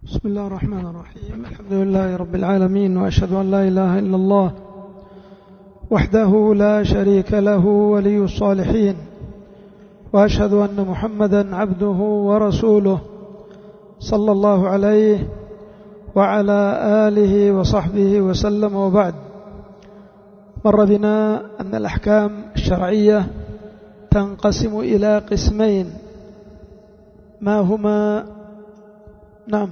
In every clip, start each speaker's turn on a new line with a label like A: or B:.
A: بسم الله الرحمن الرحيم. الحمد لله رب العالمين، وأشهد أن لا إله إلا الله وحده لا شريك له ولي الصالحين، وأشهد أن محمدا عبده ورسوله صلى الله عليه وعلى آله وصحبه وسلم. وبعد، مر بنا أن الأحكام الشرعية تنقسم إلى قسمين، ما هما؟ نعم،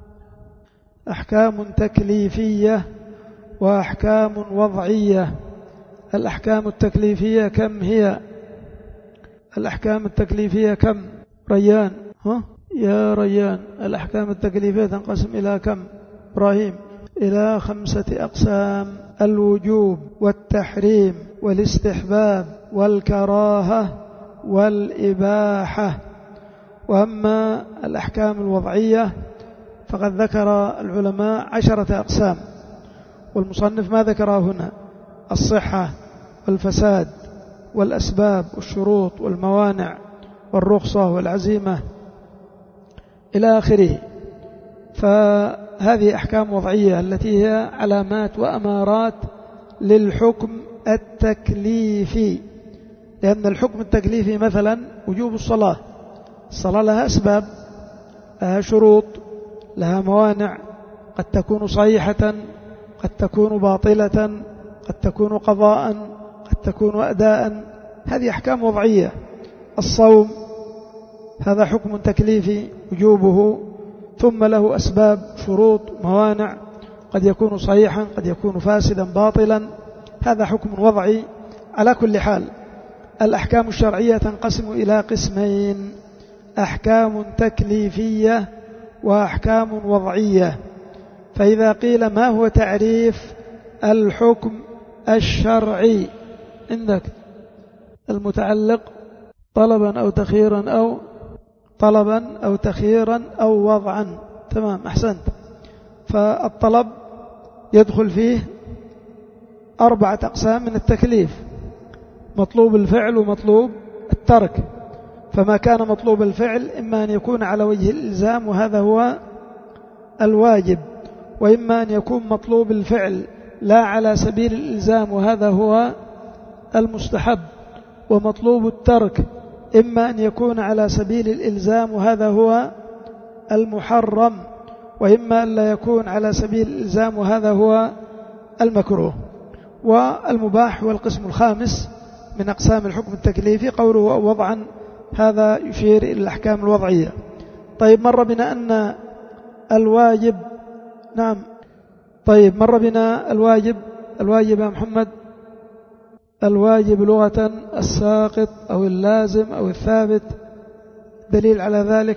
A: أحكام تكليفية وأحكام وضعية. الأحكام التكليفية كم هي؟ الأحكام التكليفية كم؟ ريان، يا ريان، الأحكام التكليفية تنقسم إلى كم؟ إبراهيم، إلى 5 أقسام: الوجوب والتحريم والاستحباب والكراهة والإباحة. وأما الأحكام الوضعية فقد ذكر العلماء 10 أقسام، والمصنف ما ذكره هنا: الصحة والفساد والأسباب والشروط والموانع والرخصة والعزيمة إلى آخره. فهذه أحكام وضعية التي هي علامات وأمارات للحكم التكليفي، لأن الحكم التكليفي مثلا وجوب الصلاة، الصلاة لها أسباب، لها شروط، لها موانع، قد تكون صحيحة، قد تكون باطلة، قد تكون قضاء، قد تكون أداء. هذه أحكام وضعية. الصوم هذا حكم تكليفي وجوبه، ثم له أسباب، شروط، موانع، قد يكون صحيحا، قد يكون فاسدا، باطلا. هذا حكم وضعي. على كل حال، الأحكام الشرعية تنقسم إلى قسمين: أحكام تكليفية وأحكام وضعية. فإذا قيل ما هو تعريف الحكم الشرعي عندك؟ المتعلق طلبا أو تخييرا أو وضعا. تمام، أحسنت. فالطلب يدخل فيه 4 أقسام من التكليف: مطلوب الفعل ومطلوب الترك. فما كان مطلوب الفعل إما أن يكون على وجه الإلزام وهذا هو الواجب، وإما أن يكون مطلوب الفعل لا على سبيل الإلزام وهذا هو المستحب، ومطلوب الترك إما أن يكون على سبيل الإلزام وهذا هو المحرم، وإما أن لا يكون على سبيل الإلزام وهذا هو المكروه. والمباح هو القسم الخامس من أقسام الحكم التكليفي. قوله وضعا هذا يشير إلى الأحكام الوضعية. طيب، مر بنا أن الواجب، نعم، طيب مر بنا الواجب يا محمد. الواجب لغة الساقط أو اللازم أو الثابت. دليل على ذلك: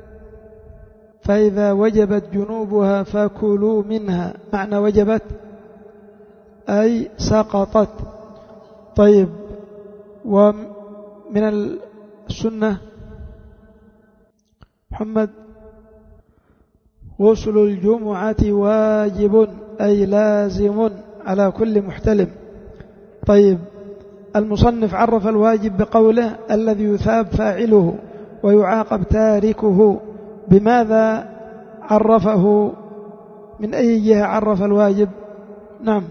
A: فإذا وجبت جنوبها فكلوا منها. معنى وجبت أي سقطت. طيب، ومن السنة محمد: غسل الجمعة واجب أي لازم على كل محتلم. طيب، المصنف عرف الواجب بقوله: الذي يثاب فاعله ويعاقب تاركه. بماذا عرفه؟ من أي جهة عرف الواجب؟ نعم،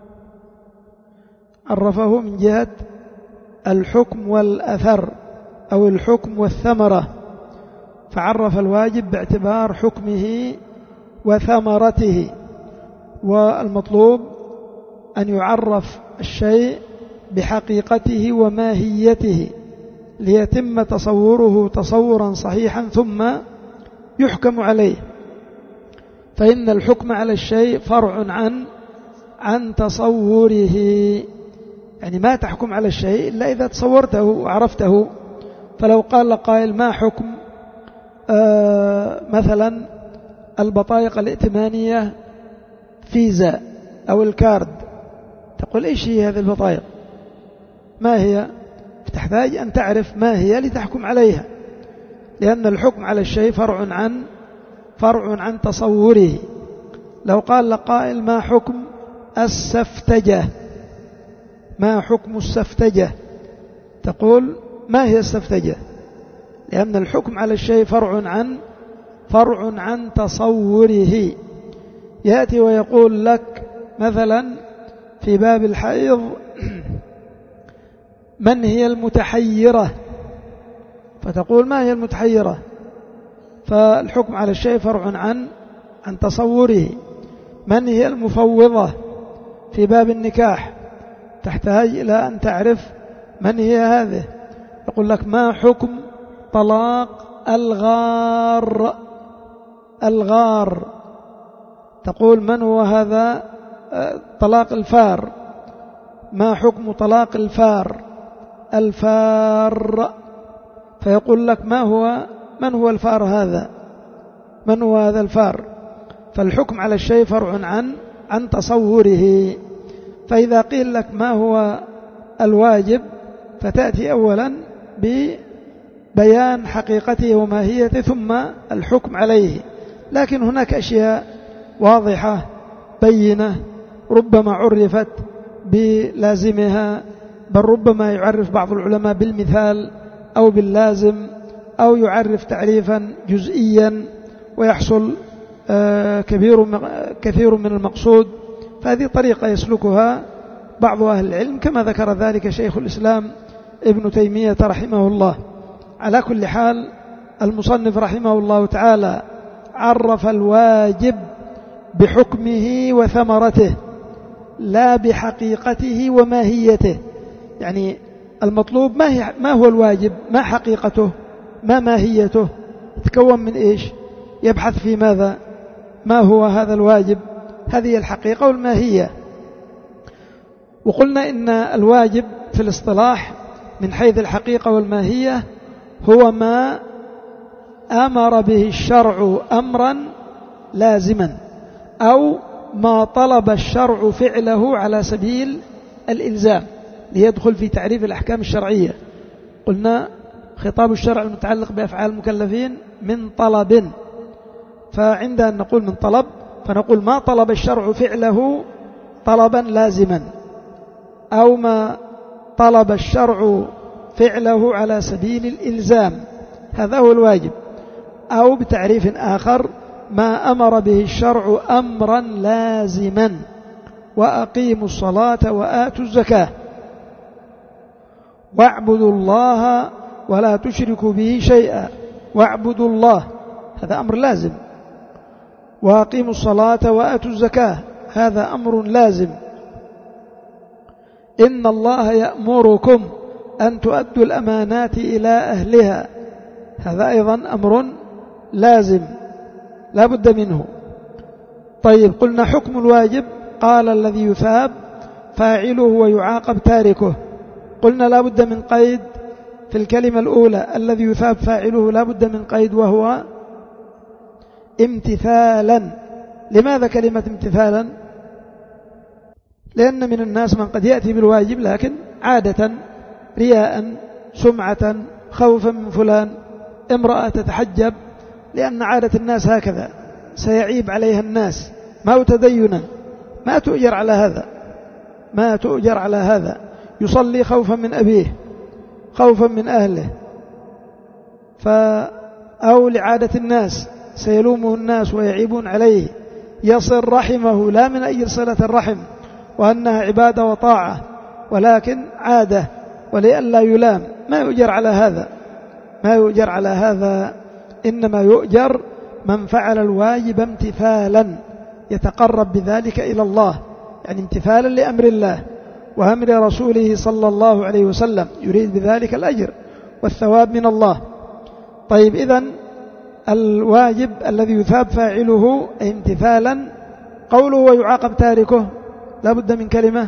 A: عرفه من جهة الحكم والأثر أو الحكم والثمرة، فعرف الواجب باعتبار حكمه وثمرته. والمطلوب أن يعرف الشيء بحقيقته وماهيته ليتم تصوره تصورا صحيحا ثم يحكم عليه. فإن الحكم على الشيء فرع عن تصوره، يعني ما تحكم على الشيء إلا إذا تصورته وعرفته. فلو قال قائل: ما حكم مثلا البطايق الائتمانية فيزا أو الكارد؟ تقول: إيش هي هذه البطايق؟ ما هي؟ تحتاج أن تعرف ما هي لتحكم عليها، لأن الحكم على الشيء فرع عن تصوره. لو قال لقائل: ما حكم السفتجة؟ ما حكم السفتجة؟ تقول: ما هي السفتجة؟ لأن الحكم على الشيء فرع فرع عن تصوره. يأتي ويقول لك مثلا في باب الحيض من هي المتحيرة، فتقول ما هي المتحيرة، فالحكم على الشيء فرع عن تصوره. من هي المفوضة في باب النكاح، تحتاج إلى أن تعرف من هي هذه. يقول لك ما حكم طلاق الغار، تقول من هو هذا طلاق الفار، ما حكم طلاق الفار، فيقول لك من هو الفار هذا، من هو هذا الفار. فالحكم على الشيء فرع عن تصوره. فإذا قيل لك ما هو الواجب، فتأتي أولا ببيان حقيقته وماهيته ثم الحكم عليه. لكن هناك أشياء واضحة بينة ربما عرفت بلازمها، بل ربما يعرف بعض العلماء بالمثال أو باللازم، أو يعرف تعريفا جزئيا ويحصل كثير من المقصود. فهذه طريقة يسلكها بعض أهل العلم كما ذكر ذلك شيخ الإسلام ابن تيمية رحمه الله. على كل حال المصنف رحمه الله تعالى عرف الواجب بحكمه وثمرته لا بحقيقته وماهيته. يعني المطلوب ما هو الواجب، ما حقيقته، ما ماهيته، يتكون من إيش، يبحث في ماذا، ما هو هذا الواجب، هذه الحقيقة والماهية. وقلنا إن الواجب في الاصطلاح من حيث الحقيقة والماهية هو ما أمر به الشرع أمرا لازما، أو ما طلب الشرع فعله على سبيل الإلزام، ليدخل في تعريف الأحكام الشرعية. قلنا خطاب الشرع المتعلق بأفعال المكلفين من طلب، فعندما نقول من طلب فنقول ما طلب الشرع فعله طلبا لازما، أو ما طلب الشرع فعله على سبيل الإلزام، هذا هو الواجب. أو بتعريف آخر ما أمر به الشرع أمرا لازما، وأقيموا الصلاة وآتوا الزكاة واعبدوا الله ولا تشركوا به شيئا واعبدوا الله، هذا أمر لازم. وأقيموا الصلاة وآتوا الزكاة، هذا أمر لازم. إن الله يأمركم أن تؤدوا الأمانات إلى أهلها، هذا أيضا أمر لازم لا بد منه. طيب، قلنا حكم الواجب، قال الذي يثاب فاعله ويعاقب تاركه. قلنا لا بد من قيد في الكلمة الأولى، الذي يثاب فاعله لا بد من قيد، وهو امتثالا. لماذا كلمة امتثالا؟ لأن من الناس من قد يأتي بالواجب لكن عادة رياء، سمعة، خوفا من فلان، امرأة تتحجب لأن عادة الناس هكذا، سيعيب عليها الناس، ما تدينا، ما تؤجر على هذا، ما تؤجر على هذا. يصلي خوفا من أبيه، خوفا من أهله، أو لعادة الناس سيلومه الناس ويعيبون عليه. يصل رحمه لا من أجل صلة الرحم وأنها عبادة وطاعة، ولكن عادة ولئلا يلام، ما يؤجر على هذا، ما يؤجر على هذا. إنما يؤجر من فعل الواجب امتثالا يتقرب بذلك إلى الله، يعني امتثالا لأمر الله وأمر رسوله صلى الله عليه وسلم، يريد بذلك الأجر والثواب من الله. طيب، إذن الواجب الذي يثاب فاعله امتثالا، قوله ويعاقب تاركه لا بد من كلمة،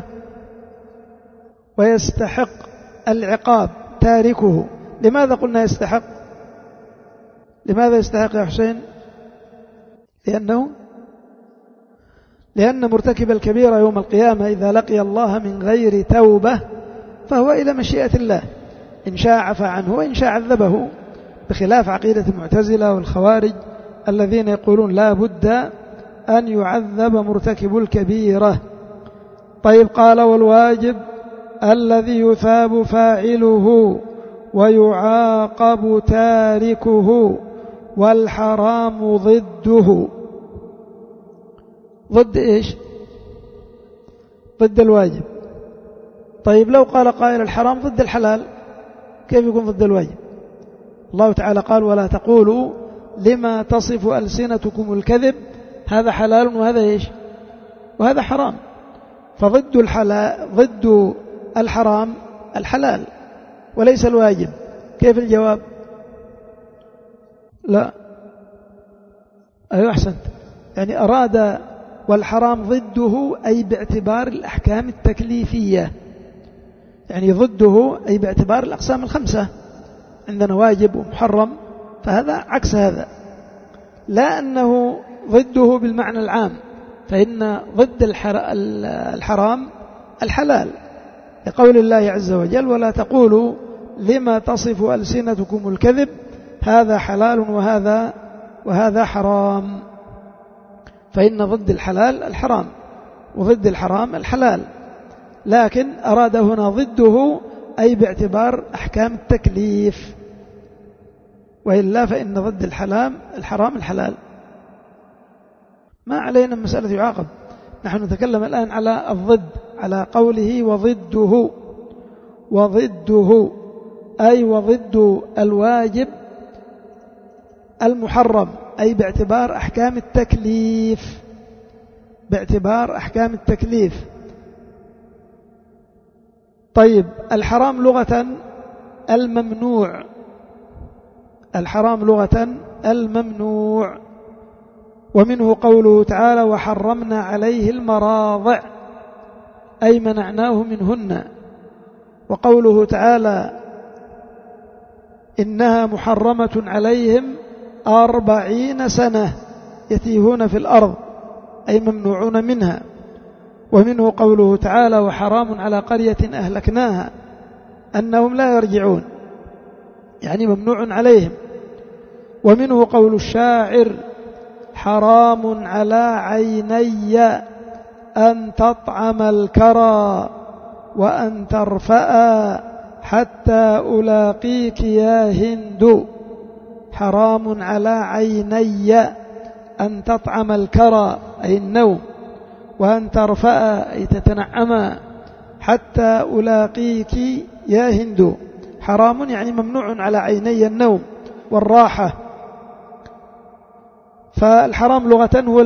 A: ويستحق العقاب تاركه. لماذا قلنا يستحق؟ لماذا يستحق يا حسين؟ لأن مرتكب الكبيرة يوم القيامة إذا لقي الله من غير توبة فهو إلى مشيئة الله، إن شاء عفى عنه وإن شاء عذبه، بخلاف عقيدة المعتزلة والخوارج الذين يقولون لا بد أن يعذب مرتكب الكبيرة. طيب، قال والواجب الذي يثاب فاعله ويعاقب تاركه والحرام ضده. ضد إيش؟ ضد الواجب. طيب لو قال قائل الحرام ضد الحلال كيف يكون ضد الواجب؟ الله تعالى قال ولا تقولوا لما تصف ألسنتكم الكذب هذا حلال وهذا إيش؟ وهذا حرام. فضد الحلال ضد الحرام الحلال وليس الواجب. كيف الجواب؟ لا. أيوة أحسنت. يعني أراد والحرام ضده أي باعتبار الأحكام التكليفية، يعني ضده أي باعتبار الأقسام الخمسة، عندنا واجب ومحرم، فهذا عكس هذا، لا أنه ضده بالمعنى العام، فإن ضد الحرام الحلال، لقول الله عز وجل ولا تقولوا لما تصف ألسنتكم الكذب هذا حلال وهذا حرام، فإن ضد الحلال الحرام وضد الحرام الحلال، لكن أراد هنا ضده أي باعتبار أحكام التكليف، وإلا فإن ضد الحرام الحلال. ما علينا مسألة يعاقب، نحن نتكلم الآن على الضد، على قوله وضده أي وضد الواجب المحرم، أي باعتبار أحكام التكليف. طيب الحرام لغة الممنوع، ومنه قوله تعالى وحرمنا عليه المراضع أي منعناه منهن، وقوله تعالى إنها محرمة عليهم 40 سنة يتيهون في الأرض أي ممنوعون منها، ومنه قوله تعالى وحرام على قرية أهلكناها أنهم لا يرجعون يعني ممنوع عليهم، ومنه قول الشاعر حرام على عيني أن تطعم الكرى وأن ترفأ حتى ألاقيك يا هند. حرام على عيني أن تطعم الكرى أي النوم، وأن ترفأ أي تتنعم، حتى ألاقيك يا هند. حرام يعني ممنوع على عيني النوم والراحة، فالحرام لغة هو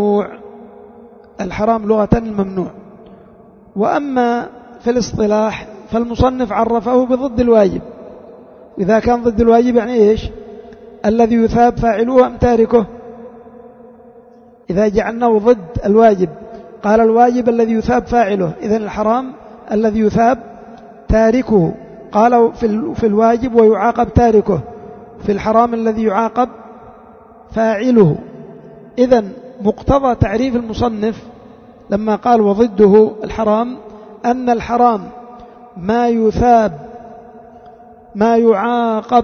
A: الممنوع. وأما في الاصطلاح فالمصنف عرفه بضد الواجب، إذا كان ضد الواجب يعني إيش؟ الذي يثاب فاعله أم تاركه؟ إذا جعلناه ضد الواجب قال الواجب الذي يثاب فاعله، إذن الحرام الذي يثاب تاركه، قال في الواجب ويعاقب تاركه، في الحرام الذي يعاقب فاعله. إذن مقتضى تعريف المصنف لما قال وضده الحرام أن الحرام ما يثاب ما يعاقب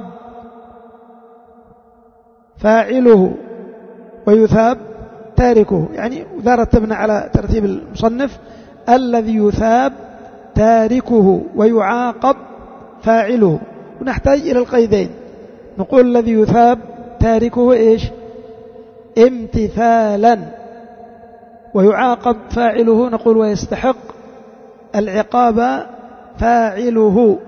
A: فاعله ويثاب تاركه، يعني إذا رتبنا على ترتيب المصنف الذي يثاب تاركه ويعاقب فاعله، ونحتاج إلى القيدين، نقول الذي يثاب تاركه إيش؟ امتثالا، ويعاقب فاعله نقول ويستحق العقاب فاعله.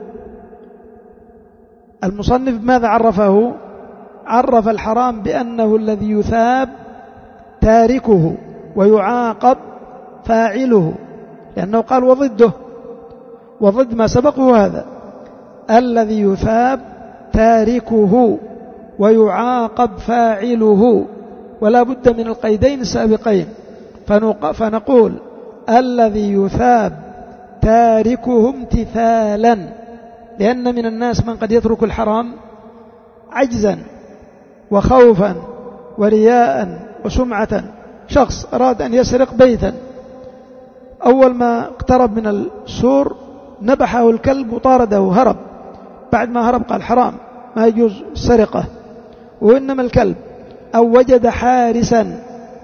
A: المصنف ماذا عرفه؟ عرف الحرام بأنه الذي يثاب تاركه ويعاقب فاعله، لأنه قال وضده، وضد ما سبقه هذا الذي يثاب تاركه ويعاقب فاعله، ولا بد من القيدين السابقين، فنقول الذي يثاب تاركه امتثالا، لأن من الناس من قد يترك الحرام عجزا وخوفا ورياء وسمعة. شخص أراد أن يسرق بيتا، أول ما اقترب من السور نبحه الكلب وطارده هرب، بعد ما هرب قال حرام ما يجوز السرقة، وإنما الكلب أو وجد حارسا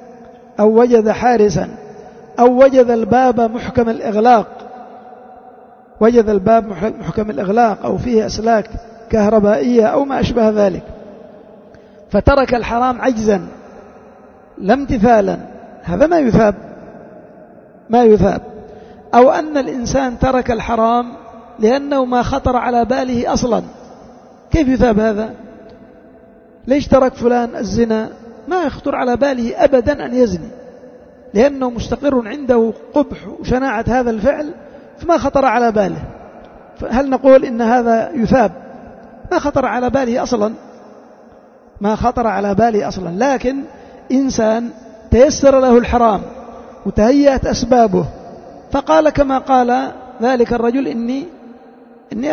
A: أو وجد الباب محكم الإغلاق، أو فيه أسلاك كهربائية أو ما أشبه ذلك، فترك الحرام عجزا لا امتثالا، هذا ما يثاب. أو أن الإنسان ترك الحرام لأنه ما خطر على باله أصلا، كيف يثاب هذا؟ ليش ترك فلان الزنا؟ ما يخطر على باله أبدا أن يزني، لأنه مستقر عنده قبح وشناعة هذا الفعل فما خطر على باله. هل نقول إن هذا يثاب؟ ما خطر على باله أصلا. لكن إنسان تيسر له الحرام وتهيأت أسبابه، فقال كما قال ذلك الرجل: إني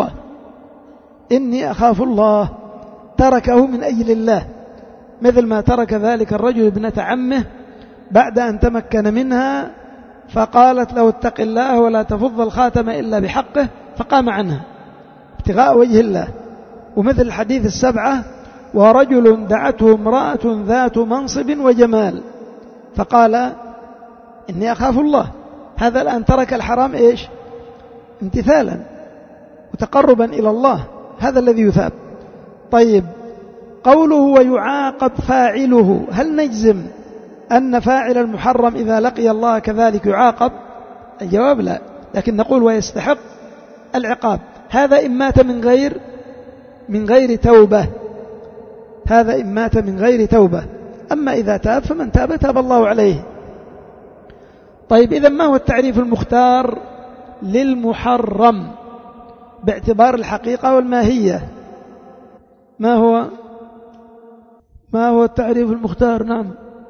A: أخاف الله، تركه من أجل الله، مثل ما ترك ذلك الرجل ابنة عمه بعد أن تمكن منها فقالت له: اتق الله ولا تفض الخاتم إلا بحقه، فقام عنها ابتغاء وجه الله. ومثل الحديث السبعة: ورجل دعته امرأة ذات منصب وجمال فقال: إني أخاف الله. هذا الآن ترك الحرام إيش؟ امتثالا وتقربا إلى الله، هذا الذي يثاب. طيب، قوله ويعاقب فاعله، هل نجزم أن فاعل المحرم إذا لقي الله كذلك يعاقب؟ الجواب لا، لكن نقول ويستحق العقاب. هذا إن مات من غير توبة، أما إذا تاب فمن تاب الله عليه. طيب، إذا ما هو التعريف المختار للمحرم باعتبار الحقيقة والماهية؟ ما هو التعريف المختار؟ نعم،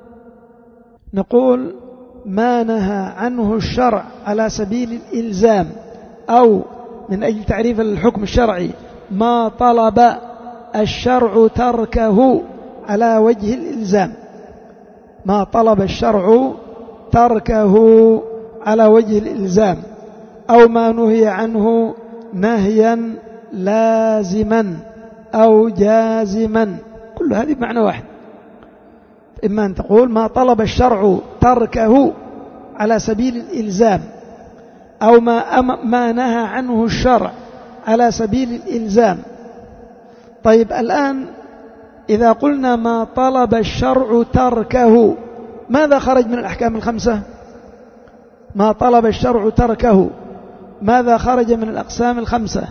A: نقول ما نهى عنه الشرع على سبيل الإلزام، أو من أجل تعريف الحكم الشرعي: ما طلب الشرع تركه على وجه الإلزام، ما طلب الشرع تركه على وجه الإلزام، أو ما نهي عنه نهيا لازما أو جازما، كل هذه بمعنى واحد. إما أن تقول ما طلب الشرع تركه على سبيل الإلزام، أو ما نهى عنه الشرع على سبيل الإلزام. طيب، الآن إذا قلنا ما طلب الشرع تركه، ماذا خرج من الأحكام الخمسة؟ ما طلب الشرع تركه، ماذا خرج من الأقسام الخمسة؟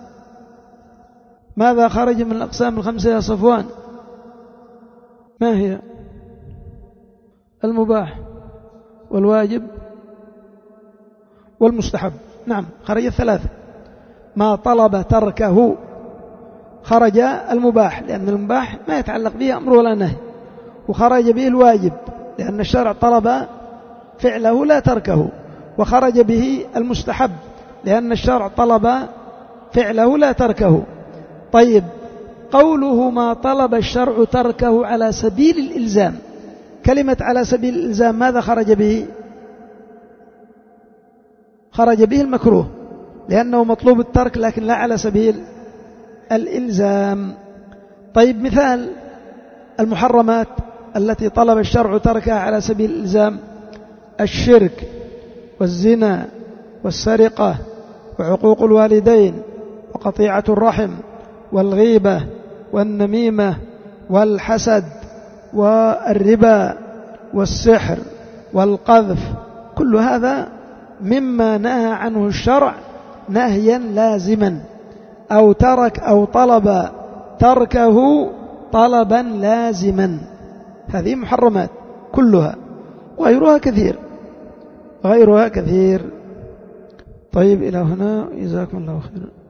A: ماذا خرج من الأقسام الخمسة يا صفوان؟ ما هي؟ المباح والواجب والمستحب. نعم، خرج الثلاثة. ما طلب تركه خرج المباح، لأن المباح ما يتعلق به أمر ولا نهي، وخرج به الواجب لأن الشرع طلب فعله لا تركه، وخرج به المستحب لأن الشرع طلب فعله لا تركه. طيب، قوله ما طلب الشرع تركه على سبيل الإلزام، كلمة على سبيل الإلزام ماذا خرج به؟ خرج به المكروه، لأنه مطلوب الترك لكن لا على سبيل الإلزام. طيب، مثال المحرمات التي طلب الشرع تركها على سبيل الإلزام: الشرك والزنا والسرقة وعقوق الوالدين وقطيعة الرحم والغيبة والنميمة والحسد والربا والسحر والقذف، كل هذا مما نهى عنه الشرع نهيا لازما، أو ترك أو طلب تركه طلبا لازما. هذه محرمات كلها، وغيرها كثير. طيب، إلى هنا، جزاكم الله خيرا.